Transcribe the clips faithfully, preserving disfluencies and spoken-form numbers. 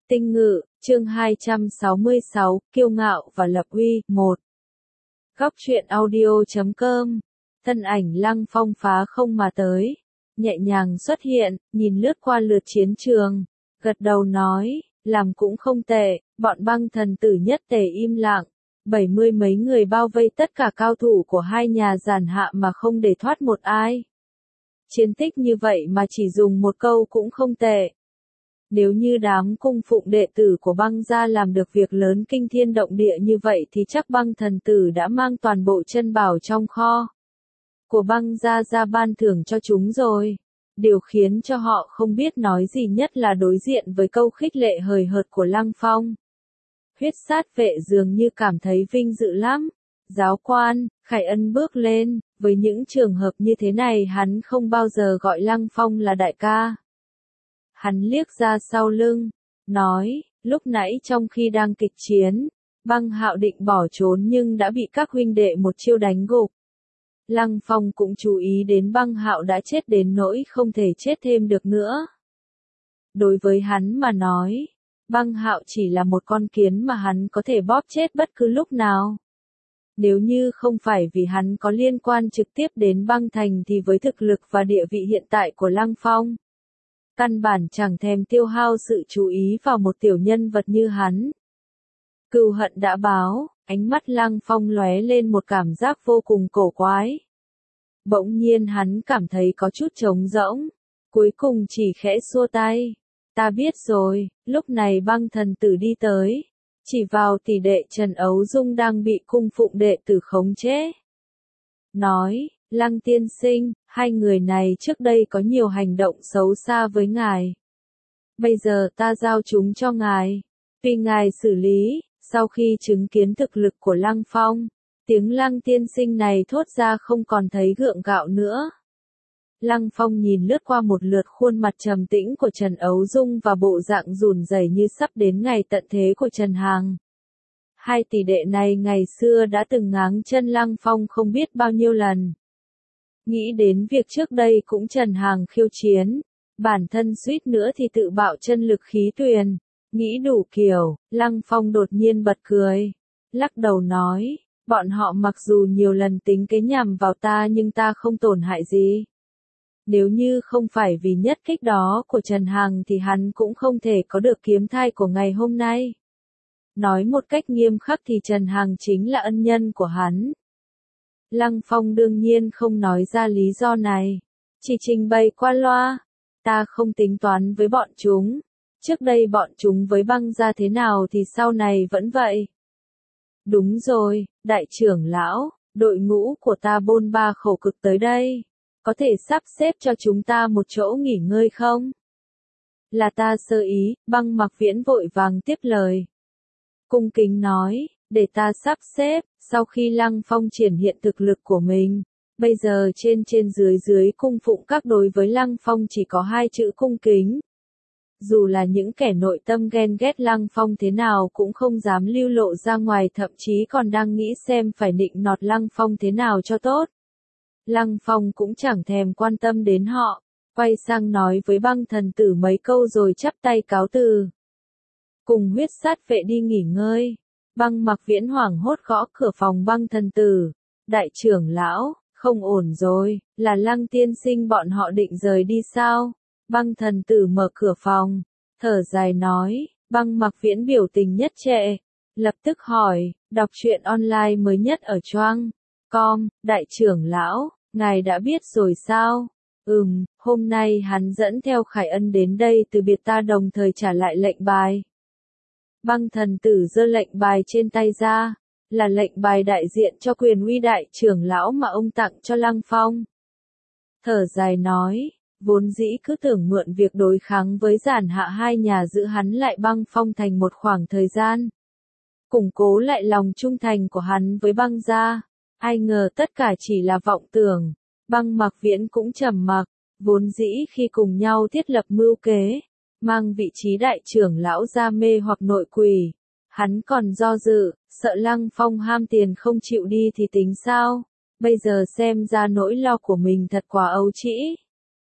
Tinh Ngự, chương hai trăm sáu mươi sáu, Kiêu ngạo và lập uy, một. Góc truyện audio chấm com. Thân ảnh Lăng Phong phá không mà tới, nhẹ nhàng xuất hiện, nhìn lướt qua lượt chiến trường, gật đầu nói, làm cũng không tệ, bọn băng thần tử nhất tề im lặng, bảy mươi mấy người bao vây tất cả cao thủ của hai nhà giản hạ mà không để thoát một ai. Chiến tích như vậy mà chỉ dùng một câu cũng không tệ. Nếu như đám cung phụng đệ tử của băng gia làm được việc lớn kinh thiên động địa như vậy thì chắc băng thần tử đã mang toàn bộ chân bảo trong kho của băng gia ra ban thưởng cho chúng rồi. Điều khiến cho họ không biết nói gì nhất là đối diện với câu khích lệ hời hợt của Lăng Phong. Huyết sát vệ dường như cảm thấy vinh dự lắm. Giáo quan, Khải Ân bước lên, với những trường hợp như thế này hắn không bao giờ gọi Lăng Phong là đại ca. Hắn liếc ra sau lưng, nói, lúc nãy trong khi đang kịch chiến, băng hạo định bỏ trốn nhưng đã bị các huynh đệ một chiêu đánh gục. Lăng Phong cũng chú ý đến băng hạo đã chết đến nỗi không thể chết thêm được nữa. Đối với hắn mà nói, băng hạo chỉ là một con kiến mà hắn có thể bóp chết bất cứ lúc nào. Nếu như không phải vì hắn có liên quan trực tiếp đến băng thành thì với thực lực và địa vị hiện tại của Lăng Phong, căn bản chẳng thèm tiêu hao sự chú ý vào một tiểu nhân vật như hắn. Cừu hận đã báo, ánh mắt Lăng Phong lóe lên một cảm giác vô cùng cổ quái. Bỗng nhiên hắn cảm thấy có chút trống rỗng, cuối cùng chỉ khẽ xua tay. Ta biết rồi, lúc này băng thần tử đi tới, chỉ vào tỷ đệ Trần Ấu Dung đang bị cung phụng đệ tử khống chế. Nói, Lăng tiên sinh, hai người này trước đây có nhiều hành động xấu xa với ngài. Bây giờ ta giao chúng cho ngài, vì ngài xử lý. Sau khi chứng kiến thực lực của Lăng Phong, tiếng Lăng tiên sinh này thốt ra không còn thấy gượng gạo nữa. Lăng Phong nhìn lướt qua một lượt khuôn mặt trầm tĩnh của Trần Ấu Dung và bộ dạng run rẩy như sắp đến ngày tận thế của Trần Hằng. Hai tỷ đệ này ngày xưa đã từng ngáng chân Lăng Phong không biết bao nhiêu lần. Nghĩ đến việc trước đây cũng Trần Hằng khiêu chiến, bản thân suýt nữa thì tự bạo chân lực khí tuyền. Nghĩ đủ kiểu, Lăng Phong đột nhiên bật cười, lắc đầu nói, bọn họ mặc dù nhiều lần tính kế nhằm vào ta nhưng ta không tổn hại gì. Nếu như không phải vì nhất kích đó của Trần Hằng thì hắn cũng không thể có được kiếm thai của ngày hôm nay. Nói một cách nghiêm khắc thì Trần Hằng chính là ân nhân của hắn. Lăng Phong đương nhiên không nói ra lý do này, chỉ trình bày qua loa, ta không tính toán với bọn chúng. Trước đây bọn chúng với băng gia thế nào thì sau này vẫn vậy. Đúng rồi, đại trưởng lão, đội ngũ của ta bôn ba khổ cực tới đây. Có thể sắp xếp cho chúng ta một chỗ nghỉ ngơi không? Là ta sơ ý, băng mặc viễn vội vàng tiếp lời. Cung kính nói, để ta sắp xếp, sau khi Lăng Phong triển hiện thực lực của mình. Bây giờ trên trên dưới dưới cung phụng các đối với Lăng Phong chỉ có hai chữ cung kính. Dù là những kẻ nội tâm ghen ghét Lăng Phong thế nào cũng không dám lưu lộ ra ngoài, thậm chí còn đang nghĩ xem phải nịnh nọt Lăng Phong thế nào cho tốt. Lăng Phong cũng chẳng thèm quan tâm đến họ, quay sang nói với băng thần tử mấy câu rồi chắp tay cáo từ. Cùng huyết sát vệ đi nghỉ ngơi, băng mặc viễn hoảng hốt gõ cửa phòng băng thần tử. Đại trưởng lão, không ổn rồi, là Lăng tiên sinh bọn họ định rời đi sao? Băng thần tử mở cửa phòng, thở dài nói, băng mặc viễn biểu tình nhất trệ, lập tức hỏi, đọc truyện online mới nhất ở choang com, đại trưởng lão, ngài đã biết rồi sao? Ừm, hôm nay hắn dẫn theo Khải Ân đến đây từ biệt ta đồng thời trả lại lệnh bài. Băng thần tử giơ lệnh bài trên tay ra, là lệnh bài đại diện cho quyền uy đại trưởng lão mà ông tặng cho Lăng Phong. Thở dài nói, vốn dĩ cứ tưởng mượn việc đối kháng với giản hạ hai nhà giữ hắn lại băng phong thành một khoảng thời gian. Củng cố lại lòng trung thành của hắn với băng gia. Ai ngờ tất cả chỉ là vọng tưởng. Băng mặc viễn cũng trầm mặc, vốn dĩ khi cùng nhau thiết lập mưu kế, mang vị trí đại trưởng lão ra mê hoặc nội quỷ. Hắn còn do dự, sợ Lăng Phong ham tiền không chịu đi thì tính sao? Bây giờ xem ra nỗi lo của mình thật quá ấu trĩ.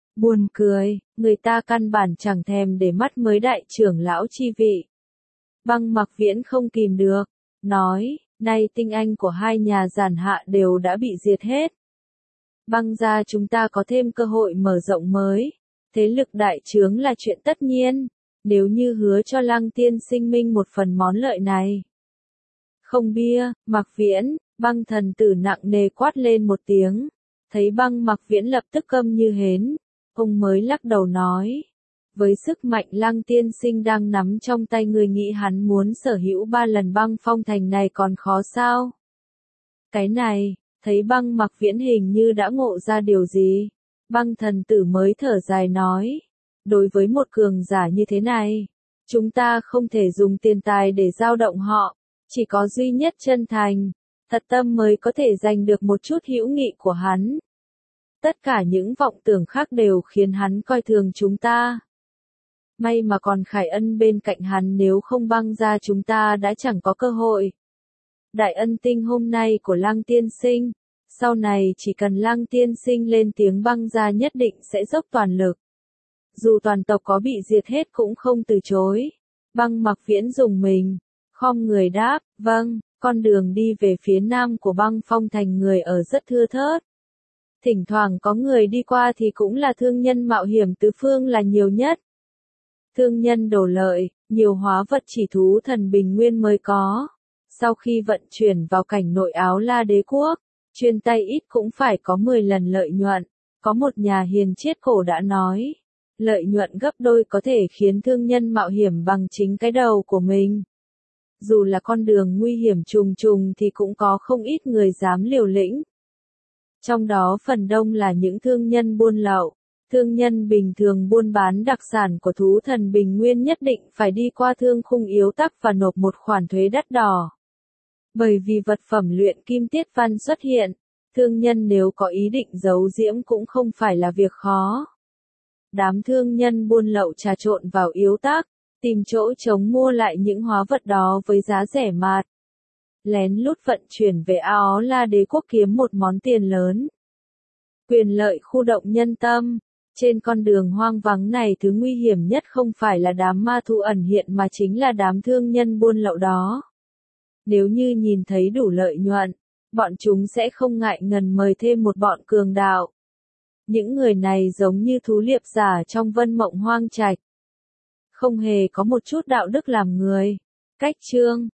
Buồn cười, người ta căn bản chẳng thèm để mắt mới đại trưởng lão chi vị. Băng Mặc Viễn không kìm được, nói, nay tinh anh của hai nhà giản hạ đều đã bị diệt hết. Băng gia chúng ta có thêm cơ hội mở rộng mới, thế lực đại trướng là chuyện tất nhiên, nếu như hứa cho Lăng tiên sinh minh một phần món lợi này. Không bia, Mặc Viễn, Băng thần tử nặng nề quát lên một tiếng, thấy Băng Mặc Viễn lập tức câm như hến, ông mới lắc đầu nói, với sức mạnh Lăng tiên sinh đang nắm trong tay người nghĩ hắn muốn sở hữu ba lần băng phong thành này còn khó sao? Cái này, thấy Băng Mặc Viễn hình như đã ngộ ra điều gì, Băng thần tử mới thở dài nói, đối với một cường giả như thế này, chúng ta không thể dùng tiền tài để dao động họ, chỉ có duy nhất chân thành, thật tâm mới có thể giành được một chút hữu nghị của hắn. Tất cả những vọng tưởng khác đều khiến hắn coi thường chúng ta. May mà còn Khải Ân bên cạnh hắn, nếu không Băng gia chúng ta đã chẳng có cơ hội. Đại ân tinh hôm nay của Lăng tiên sinh, sau này chỉ cần Lăng tiên sinh lên tiếng Băng gia nhất định sẽ dốc toàn lực. Dù toàn tộc có bị diệt hết cũng không từ chối. Băng Mặc Viễn dùng mình, khom người đáp, vâng, con đường đi về phía nam của băng phong thành người ở rất thưa thớt. Thỉnh thoảng có người đi qua thì cũng là thương nhân mạo hiểm tứ phương là nhiều nhất. Thương nhân đổ lợi, nhiều hóa vật chỉ thú thần bình nguyên mới có. Sau khi vận chuyển vào cảnh nội Áo La đế quốc, chuyên tay ít cũng phải có mười lần lợi nhuận. Có một nhà hiền triết cổ đã nói, lợi nhuận gấp đôi có thể khiến thương nhân mạo hiểm bằng chính cái đầu của mình. Dù là con đường nguy hiểm trùng trùng thì cũng có không ít người dám liều lĩnh. Trong đó phần đông là những thương nhân buôn lậu. Thương nhân bình thường buôn bán đặc sản của thú thần bình nguyên nhất định phải đi qua thương khung yếu tắc và nộp một khoản thuế đắt đỏ. Bởi vì vật phẩm luyện kim tiết văn xuất hiện, thương nhân nếu có ý định giấu giếm cũng không phải là việc khó. Đám thương nhân buôn lậu trà trộn vào yếu tắc, tìm chỗ trống mua lại những hóa vật đó với giá rẻ mạt. Lén lút vận chuyển về Áo La đế quốc kiếm một món tiền lớn. Quyền lợi khu động nhân tâm. Trên con đường hoang vắng này thứ nguy hiểm nhất không phải là đám ma thú ẩn hiện mà chính là đám thương nhân buôn lậu đó. Nếu như nhìn thấy đủ lợi nhuận, bọn chúng sẽ không ngại ngần mời thêm một bọn cường đạo. Những người này giống như thú liệp giả trong Vân Mộng Hoang Trạch. Không hề có một chút đạo đức làm người. Cách chương